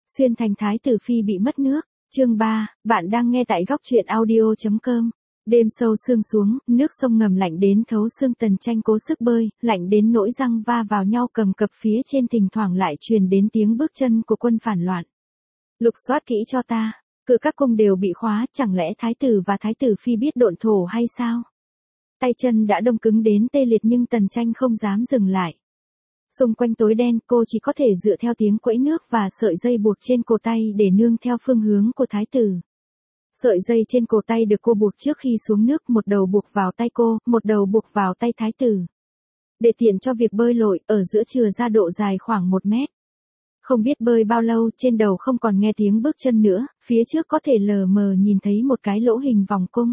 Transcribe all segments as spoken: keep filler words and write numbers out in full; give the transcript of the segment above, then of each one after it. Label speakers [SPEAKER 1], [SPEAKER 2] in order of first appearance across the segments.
[SPEAKER 1] Xuyên thành thái tử phi bị mất nước. Chương ba, bạn đang nghe tại góc truyện audio chấm com. Đêm sâu sương xuống, nước sông ngầm lạnh đến thấu xương. Tần Tranh cố sức bơi, lạnh đến nỗi răng va vào nhau cầm cập, phía trên thỉnh thoảng lại truyền đến tiếng bước chân của quân phản loạn. Lục soát kỹ cho ta, cửa các cung đều bị khóa, chẳng lẽ thái tử và thái tử phi biết độn thổ hay sao? Tay chân đã đông cứng đến tê liệt nhưng Tần Tranh không dám dừng lại. Xung quanh tối đen, cô chỉ có thể dựa theo tiếng quẫy nước và sợi dây buộc trên cổ tay để nương theo phương hướng của thái tử. Sợi dây trên cổ tay được cô buộc trước khi xuống nước, một đầu buộc vào tay cô, một đầu buộc vào tay thái tử. Để tiện cho việc bơi lội, ở giữa chừa ra độ dài khoảng một mét. Không biết bơi bao lâu, trên đầu không còn nghe tiếng bước chân nữa, phía trước có thể lờ mờ nhìn thấy một cái lỗ hình vòng cung.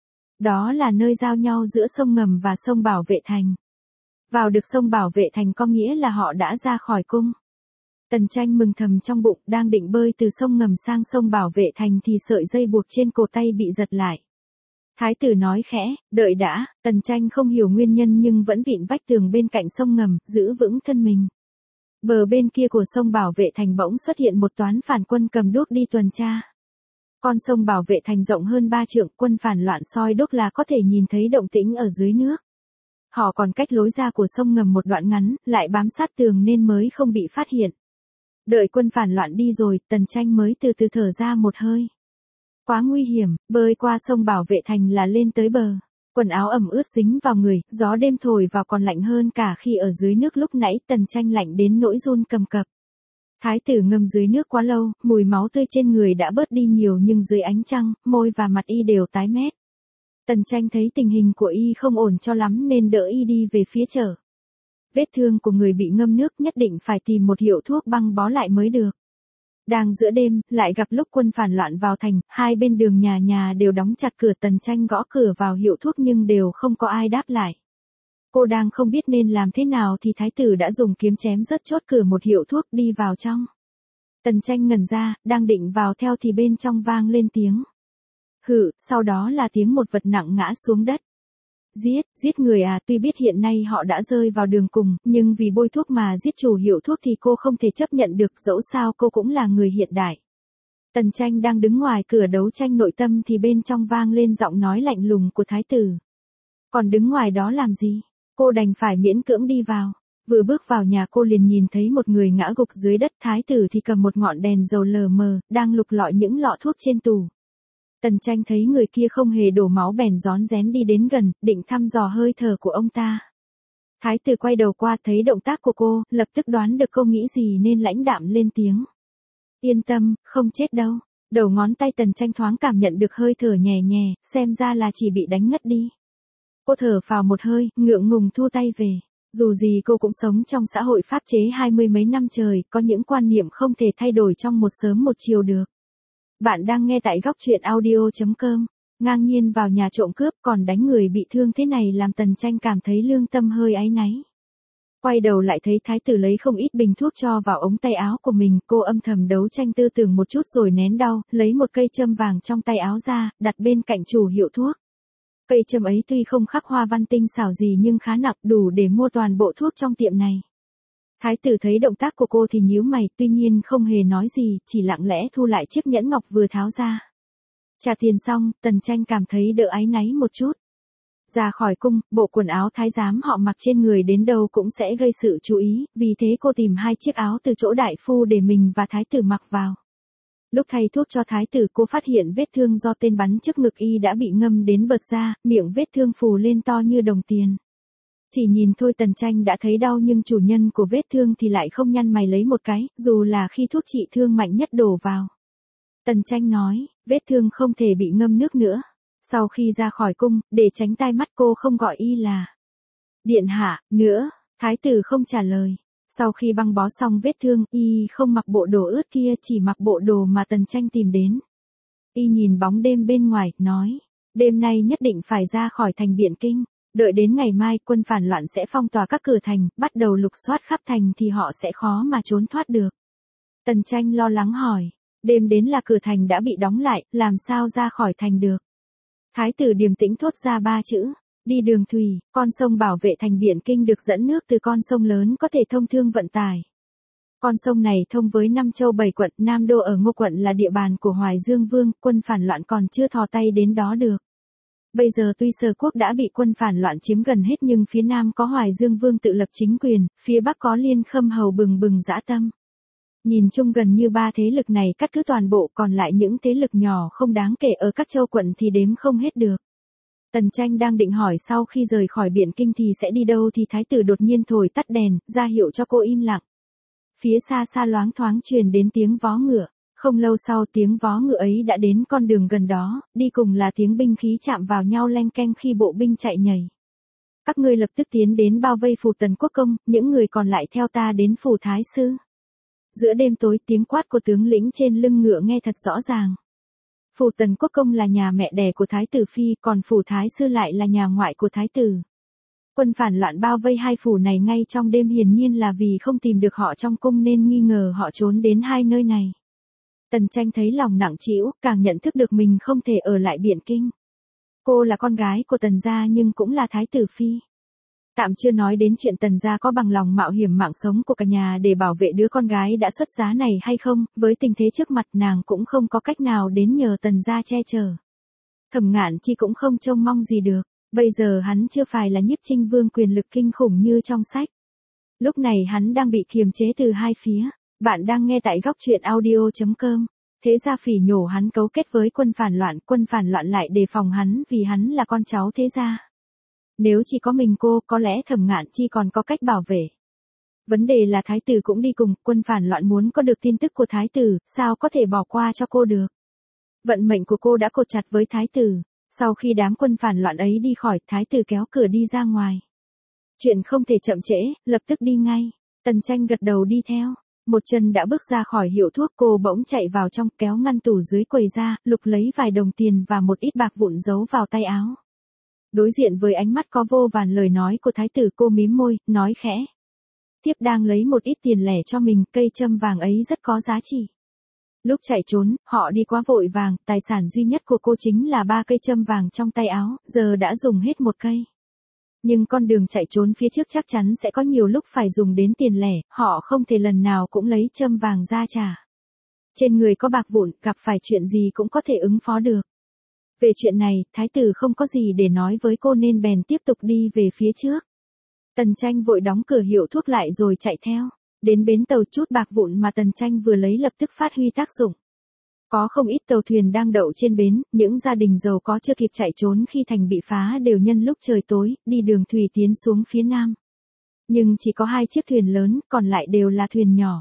[SPEAKER 1] Đó là nơi giao nhau giữa sông ngầm và sông Bảo Vệ Thành. Vào được sông Bảo Vệ Thành có nghĩa là họ đã ra khỏi cung. Tần Tranh mừng thầm trong bụng, đang định bơi từ sông ngầm sang sông Bảo Vệ Thành thì sợi dây buộc trên cổ tay bị giật lại. Thái tử nói khẽ, đợi đã. Tần Tranh không hiểu nguyên nhân nhưng vẫn vịn vách tường bên cạnh sông ngầm, giữ vững thân mình. Bờ bên kia của sông Bảo Vệ Thành bỗng xuất hiện một toán phản quân cầm đuốc đi tuần tra. Con sông Bảo Vệ Thành rộng hơn ba trượng, quân phản loạn soi đuốc là có thể nhìn thấy động tĩnh ở dưới nước. Họ còn cách lối ra của sông ngầm một đoạn ngắn, lại bám sát tường nên mới không bị phát hiện. Đợi quân phản loạn đi rồi, Tần Tranh mới từ từ thở ra một hơi. Quá nguy hiểm, bơi qua sông Bảo Vệ Thành là lên tới bờ. Quần áo ẩm ướt dính vào người, gió đêm thổi vào còn lạnh hơn cả khi ở dưới nước lúc nãy. Tần Tranh lạnh đến nỗi run cầm cập. Thái tử ngâm dưới nước quá lâu, mùi máu tươi trên người đã bớt đi nhiều nhưng dưới ánh trăng, môi và mặt y đều tái mét. Tần Tranh thấy tình hình của y không ổn cho lắm nên đỡ y đi về phía chợ. Vết thương của người bị ngâm nước nhất định phải tìm một hiệu thuốc băng bó lại mới được. Đang giữa đêm, lại gặp lúc quân phản loạn vào thành, hai bên đường nhà nhà đều đóng chặt cửa. Tần Tranh gõ cửa vào hiệu thuốc nhưng đều không có ai đáp lại. Cô đang không biết nên làm thế nào thì thái tử đã dùng kiếm chém rớt chốt cửa một hiệu thuốc đi vào trong. Tần Tranh ngẩn ra, đang định vào theo thì bên trong vang lên tiếng hự, sau đó là tiếng một vật nặng ngã xuống đất. Giết, giết người à? Tuy biết hiện nay họ đã rơi vào đường cùng, nhưng vì bôi thuốc mà giết chủ hiệu thuốc thì cô không thể chấp nhận được, dẫu sao cô cũng là người hiện đại. Tần Tranh đang đứng ngoài cửa đấu tranh nội tâm thì bên trong vang lên giọng nói lạnh lùng của thái tử. Còn đứng ngoài đó làm gì? Cô đành phải miễn cưỡng đi vào. Vừa bước vào nhà cô liền nhìn thấy một người ngã gục dưới đất. Thái tử thì cầm một ngọn đèn dầu lờ mờ, đang lục lọi những lọ thuốc trên tủ. Tần Tranh thấy người kia không hề đổ máu bèn rón rén đi đến gần, định thăm dò hơi thở của ông ta. Thái tử quay đầu qua thấy động tác của cô, lập tức đoán được cô nghĩ gì nên lãnh đạm lên tiếng. Yên tâm, không chết đâu. Đầu ngón tay Tần Tranh thoáng cảm nhận được hơi thở nhẹ nhẹ, xem ra là chỉ bị đánh ngất đi. Cô thở phào một hơi, ngượng ngùng thu tay về. Dù gì cô cũng sống trong xã hội pháp chế hai mươi mấy năm trời, có những quan niệm không thể thay đổi trong một sớm một chiều được. Bạn đang nghe tại góc truyện audio chấm com. Ngang nhiên vào nhà trộm cướp còn đánh người bị thương thế này làm Tần Tranh cảm thấy lương tâm hơi áy náy. Quay đầu lại thấy thái tử lấy không ít bình thuốc cho vào ống tay áo của mình. Cô âm thầm đấu tranh tư tưởng một chút rồi nén đau, lấy một cây châm vàng trong tay áo ra, đặt bên cạnh chủ hiệu thuốc. Cây châm ấy tuy không khắc hoa văn tinh xảo gì nhưng khá nặng, đủ để mua toàn bộ thuốc trong tiệm này. Thái tử thấy động tác của cô thì nhíu mày, tuy nhiên không hề nói gì, chỉ lặng lẽ thu lại chiếc nhẫn ngọc vừa tháo ra. Trả tiền xong, Tần Tranh cảm thấy đỡ áy náy một chút. Ra khỏi cung, bộ quần áo thái giám họ mặc trên người đến đâu cũng sẽ gây sự chú ý, vì thế cô tìm hai chiếc áo từ chỗ đại phu để mình và thái tử mặc vào. Lúc thay thuốc cho thái tử cô phát hiện vết thương do tên bắn trước ngực y đã bị ngâm đến bật ra, miệng vết thương phù lên to như đồng tiền. Chỉ nhìn thôi Tần Tranh đã thấy đau nhưng chủ nhân của vết thương thì lại không nhăn mày lấy một cái, dù là khi thuốc trị thương mạnh nhất đổ vào. Tần Tranh nói, vết thương không thể bị ngâm nước nữa. Sau khi ra khỏi cung, để tránh tai mắt cô không gọi y là điện hạ nữa. Thái tử không trả lời. Sau khi băng bó xong vết thương, y không mặc bộ đồ ướt kia, chỉ mặc bộ đồ mà Tần Tranh tìm đến. Y nhìn bóng đêm bên ngoài, nói, đêm nay nhất định phải ra khỏi thành Biện Kinh. Đợi đến ngày mai quân phản loạn sẽ phong tỏa các cửa thành, bắt đầu lục soát khắp thành thì họ sẽ khó mà trốn thoát được. Tần Tranh lo lắng hỏi, đêm đến là cửa thành đã bị đóng lại, làm sao ra khỏi thành được? Thái tử điềm tĩnh thốt ra ba chữ, đi đường thủy. Con sông Bảo Vệ Thành Biện Kinh được dẫn nước từ con sông lớn có thể thông thương vận tải. Con sông này thông với năm châu bảy quận, Nam Đô ở Ngô quận là địa bàn của Hoài Dương Vương, quân phản loạn còn chưa thò tay đến đó được. Bây giờ tuy Sở Quốc đã bị quân phản loạn chiếm gần hết nhưng phía Nam có Hoài Dương Vương tự lập chính quyền, phía Bắc có Liên Khâm Hầu bừng bừng dã tâm. Nhìn chung gần như ba thế lực này cắt cứ toàn bộ, còn lại những thế lực nhỏ không đáng kể ở các châu quận thì đếm không hết được. Tần Tranh đang định hỏi sau khi rời khỏi Biện Kinh thì sẽ đi đâu thì thái tử đột nhiên thổi tắt đèn, ra hiệu cho cô im lặng. Phía xa xa loáng thoáng truyền đến tiếng vó ngựa, không lâu sau tiếng vó ngựa ấy đã đến con đường gần đó, đi cùng là tiếng binh khí chạm vào nhau leng keng khi bộ binh chạy nhảy. Các ngươi lập tức tiến đến bao vây phủ Tần Quốc Công, những người còn lại theo ta đến phủ Thái Sư. Giữa đêm tối tiếng quát của tướng lĩnh trên lưng ngựa nghe thật rõ ràng. Phủ Tần Quốc Công là nhà mẹ đẻ của Thái tử Phi, còn phủ Thái Sư lại là nhà ngoại của Thái tử. Quân phản loạn bao vây hai phủ này ngay trong đêm hiển nhiên là vì không tìm được họ trong cung nên nghi ngờ họ trốn đến hai nơi này. Tần Tranh thấy lòng nặng trĩu, càng nhận thức được mình không thể ở lại Biện Kinh. Cô là con gái của Tần gia nhưng cũng là Thái tử Phi. Tạm chưa nói đến chuyện Tần gia có bằng lòng mạo hiểm mạng sống của cả nhà để bảo vệ đứa con gái đã xuất giá này hay không, với tình thế trước mặt nàng cũng không có cách nào đến nhờ Tần gia che chở. Thẩm Ngạn Chi cũng không trông mong gì được, bây giờ hắn chưa phải là Nhiếp Trinh Vương quyền lực kinh khủng như trong sách. Lúc này hắn đang bị kiềm chế từ hai phía. Bạn đang nghe tại góc truyện audio chấm com. Thế gia phỉ nhổ hắn cấu kết với quân phản loạn, quân phản loạn lại đề phòng hắn vì hắn là con cháu thế gia. Nếu chỉ có mình cô, có lẽ Thẩm Ngạn Chi còn có cách bảo vệ. Vấn đề là thái tử cũng đi cùng, quân phản loạn muốn có được tin tức của thái tử, sao có thể bỏ qua cho cô được. Vận mệnh của cô đã cột chặt với thái tử. Sau khi đám quân phản loạn ấy đi khỏi, thái tử kéo cửa đi ra ngoài. Chuyện không thể chậm trễ, lập tức đi ngay. Tần Tranh gật đầu đi theo. Một chân đã bước ra khỏi hiệu thuốc, cô bỗng chạy vào trong, kéo ngăn tủ dưới quầy ra, lục lấy vài đồng tiền và một ít bạc vụn giấu vào tay áo. Đối diện với ánh mắt có vô vàn lời nói của thái tử, cô mím môi, nói khẽ. Tiếp đang lấy một ít tiền lẻ cho mình, cây châm vàng ấy rất có giá trị. Lúc chạy trốn, họ đi quá vội vàng, tài sản duy nhất của cô chính là ba cây châm vàng trong tay áo, giờ đã dùng hết một cây. Nhưng con đường chạy trốn phía trước chắc chắn sẽ có nhiều lúc phải dùng đến tiền lẻ, họ không thể lần nào cũng lấy châm vàng ra trả. Trên người có bạc vụn, gặp phải chuyện gì cũng có thể ứng phó được. Về chuyện này, thái tử không có gì để nói với cô nên bèn tiếp tục đi về phía trước. Tần Tranh vội đóng cửa hiệu thuốc lại rồi chạy theo. Đến bến tàu, chút bạc vụn mà Tần Tranh vừa lấy lập tức phát huy tác dụng. Có không ít tàu thuyền đang đậu trên bến, những gia đình giàu có chưa kịp chạy trốn khi thành bị phá đều nhân lúc trời tối, đi đường thủy tiến xuống phía nam. Nhưng chỉ có hai chiếc thuyền lớn, còn lại đều là thuyền nhỏ.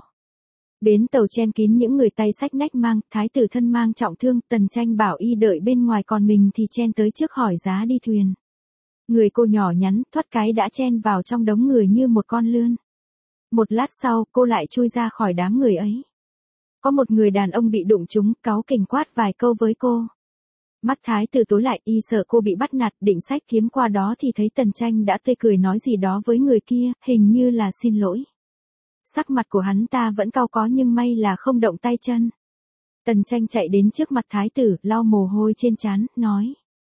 [SPEAKER 1] Bến tàu chen kín những người tay xách nách mang, thái tử thân mang trọng thương, Tần Tranh bảo y đợi bên ngoài còn mình thì chen tới trước hỏi giá đi thuyền. Người cô nhỏ nhắn, thoát cái đã chen vào trong đống người như một con lươn. Một lát sau, cô lại chui ra khỏi đám người ấy. Có một người đàn ông bị đụng trúng, cáu kỉnh quát vài câu với cô. Mắt thái tử tối lại, y sợ cô bị bắt nạt, định xách kiếm qua đó thì thấy Tần Tranh đã tươi cười nói gì đó với người kia, hình như là xin lỗi. Sắc mặt của hắn ta vẫn cau có nhưng may là không động tay chân. Tần Tranh chạy đến trước mặt thái tử, lau mồ hôi trên trán, nói.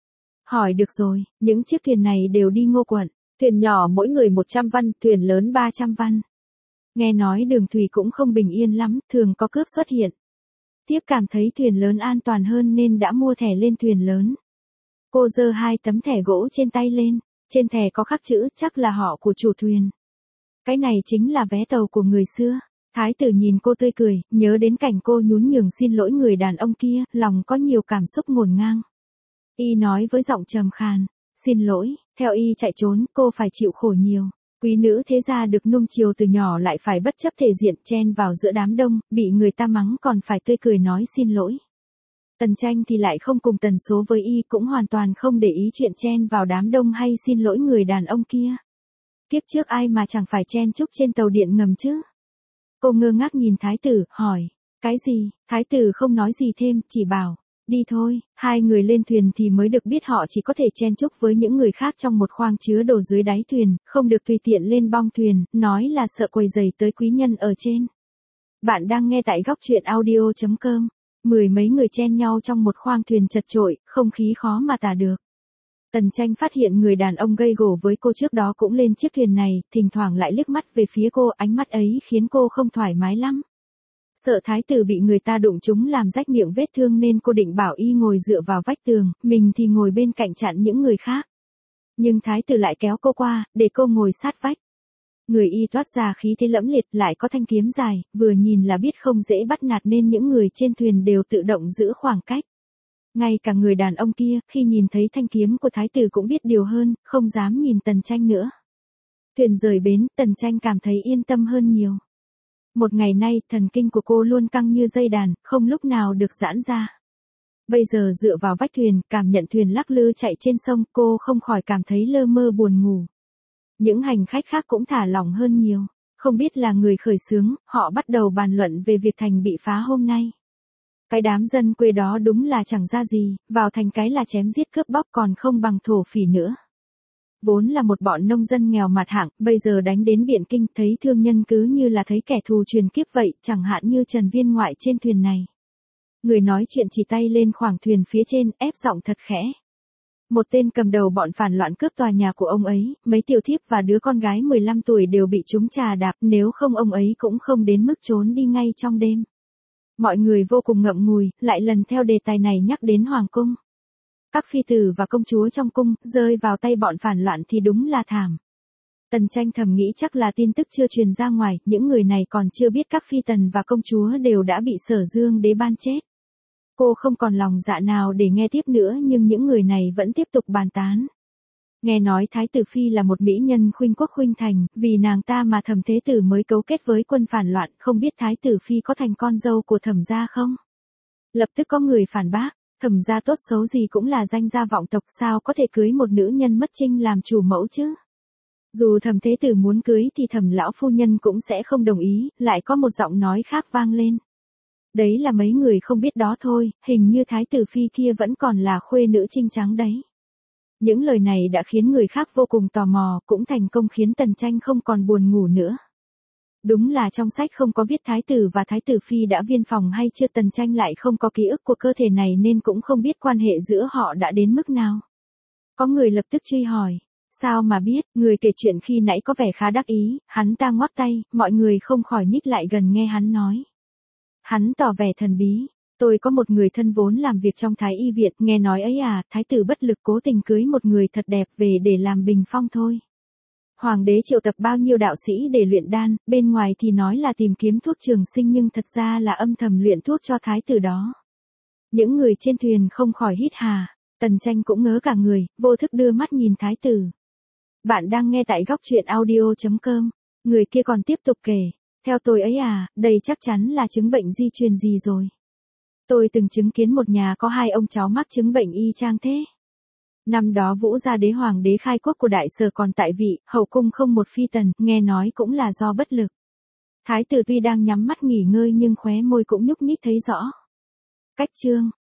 [SPEAKER 1] Hỏi được rồi, những chiếc thuyền này đều đi Ngô quận, thuyền nhỏ mỗi người một trăm văn, thuyền lớn ba trăm văn. Nghe nói đường thủy cũng không bình yên lắm, thường có cướp xuất hiện. Tiếp cảm thấy thuyền lớn an toàn hơn nên đã mua thẻ lên thuyền lớn. Cô giơ hai tấm thẻ gỗ trên tay lên, trên thẻ có khắc chữ, chắc là họ của chủ thuyền. Cái này chính là vé tàu của người xưa. Thái tử nhìn cô tươi cười, nhớ đến cảnh cô nhún nhường xin lỗi người đàn ông kia, lòng có nhiều cảm xúc ngổn ngang. Y nói với giọng trầm khàn, xin lỗi, theo y chạy trốn, cô phải chịu khổ nhiều. Quý nữ thế gia được nuông chiều từ nhỏ lại phải bất chấp thể diện chen vào giữa đám đông, bị người ta mắng còn phải tươi cười nói xin lỗi. Tần Tranh thì lại không cùng tần số với y, cũng hoàn toàn không để ý chuyện chen vào đám đông hay xin lỗi người đàn ông kia. Kiếp trước ai mà chẳng phải chen chúc trên tàu điện ngầm chứ? Cô ngơ ngác nhìn thái tử, hỏi, cái gì? Thái tử không nói gì thêm, chỉ bảo, đi thôi. Hai người lên thuyền thì mới được biết họ chỉ có thể chen chúc với những người khác trong một khoang chứa đồ dưới đáy thuyền, không được tùy tiện lên bong thuyền, nói là sợ quấy rầy tới quý nhân ở trên. Bạn đang nghe tại góc truyện audio chấm com. Mười mấy người chen nhau trong một khoang thuyền chật chội, không khí khó mà tả được. Tần Tranh phát hiện người đàn ông gây gổ với cô trước đó cũng lên chiếc thuyền này, thỉnh thoảng lại liếc mắt về phía cô, ánh mắt ấy khiến cô không thoải mái lắm. Sợ thái tử bị người ta đụng trúng làm rách miệng vết thương nên cô định bảo y ngồi dựa vào vách tường, mình thì ngồi bên cạnh chặn những người khác. Nhưng thái tử lại kéo cô qua, để cô ngồi sát vách. Người y toát ra khí thế lẫm liệt, lại có thanh kiếm dài, vừa nhìn là biết không dễ bắt nạt nên những người trên thuyền đều tự động giữ khoảng cách. Ngay cả người đàn ông kia, khi nhìn thấy thanh kiếm của thái tử cũng biết điều hơn, không dám nhìn Tần Tranh nữa. Thuyền rời bến, Tần Tranh cảm thấy yên tâm hơn nhiều. Một ngày nay, thần kinh của cô luôn căng như dây đàn, không lúc nào được giãn ra. Bây giờ dựa vào vách thuyền, cảm nhận thuyền lắc lư chạy trên sông, cô không khỏi cảm thấy lơ mơ buồn ngủ. Những hành khách khác cũng thả lỏng hơn nhiều. Không biết là người khởi xướng, họ bắt đầu bàn luận về việc thành bị phá hôm nay. Cái đám dân quê đó đúng là chẳng ra gì, vào thành cái là chém giết cướp bóc còn không bằng thổ phỉ nữa. Vốn là một bọn nông dân nghèo mặt hạng, bây giờ đánh đến Biện Kinh, thấy thương nhân cứ như là thấy kẻ thù truyền kiếp vậy, chẳng hạn như Trần Viên Ngoại trên thuyền này. Người nói chuyện chỉ tay lên khoảng thuyền phía trên, ép giọng thật khẽ. Một tên cầm đầu bọn phản loạn cướp tòa nhà của ông ấy, mấy tiểu thiếp và đứa con gái mười lăm tuổi đều bị chúng trà đạp, nếu không ông ấy cũng không đến mức trốn đi ngay trong đêm. Mọi người vô cùng ngậm ngùi, lại lần theo đề tài này nhắc đến hoàng cung. Các phi tử và công chúa trong cung, rơi vào tay bọn phản loạn thì đúng là thảm. Tần Tranh thầm nghĩ chắc là tin tức chưa truyền ra ngoài, những người này còn chưa biết các phi tần và công chúa đều đã bị Sở Dương đế ban chết. Cô không còn lòng dạ nào để nghe tiếp nữa nhưng những người này vẫn tiếp tục bàn tán. Nghe nói Thái tử Phi là một mỹ nhân khuynh quốc khuynh thành, vì nàng ta mà Thẩm Thế Tử mới cấu kết với quân phản loạn, không biết Thái tử Phi có thành con dâu của Thẩm gia không? Lập tức có người phản bác, Thẩm gia tốt xấu gì cũng là danh gia vọng tộc, sao có thể cưới một nữ nhân mất trinh làm chủ mẫu chứ? Dù Thẩm Thế Tử muốn cưới thì Thẩm lão phu nhân cũng sẽ không đồng ý, lại có một giọng nói khác vang lên. Đấy là mấy người không biết đó thôi, hình như Thái tử Phi kia vẫn còn là khuê nữ trinh trắng đấy. Những lời này đã khiến người khác vô cùng tò mò, cũng thành công khiến Tần Tranh không còn buồn ngủ nữa. Đúng là trong sách không có viết Thái tử và Thái tử Phi đã viên phòng hay chưa, Tần Tranh lại không có ký ức của cơ thể này nên cũng không biết quan hệ giữa họ đã đến mức nào. Có người lập tức truy hỏi, sao mà biết, người kể chuyện khi nãy có vẻ khá đắc ý, hắn ta ngoắc tay, mọi người không khỏi nhích lại gần nghe hắn nói. Hắn tỏ vẻ thần bí. Tôi có một người thân vốn làm việc trong Thái y viện, nghe nói ấy à, thái tử bất lực cố tình cưới một người thật đẹp về để làm bình phong thôi. Hoàng đế triệu tập bao nhiêu đạo sĩ để luyện đan, bên ngoài thì nói là tìm kiếm thuốc trường sinh nhưng thật ra là âm thầm luyện thuốc cho thái tử đó. Những người trên thuyền không khỏi hít hà, Tần Tranh cũng ngớ cả người, vô thức đưa mắt nhìn thái tử. Bạn đang nghe tại góc truyện audio chấm com, người kia còn tiếp tục kể, theo tôi ấy à, đây chắc chắn là chứng bệnh di truyền gì rồi. Tôi từng chứng kiến một nhà có hai ông cháu mắc chứng bệnh y chang thế. Năm đó Vũ Gia Đế hoàng đế khai quốc của Đại Sở còn tại vị, hậu cung không một phi tần, nghe nói cũng là do bất lực. Thái tử tuy đang nhắm mắt nghỉ ngơi nhưng khóe môi cũng nhúc nhích thấy rõ. Cách chương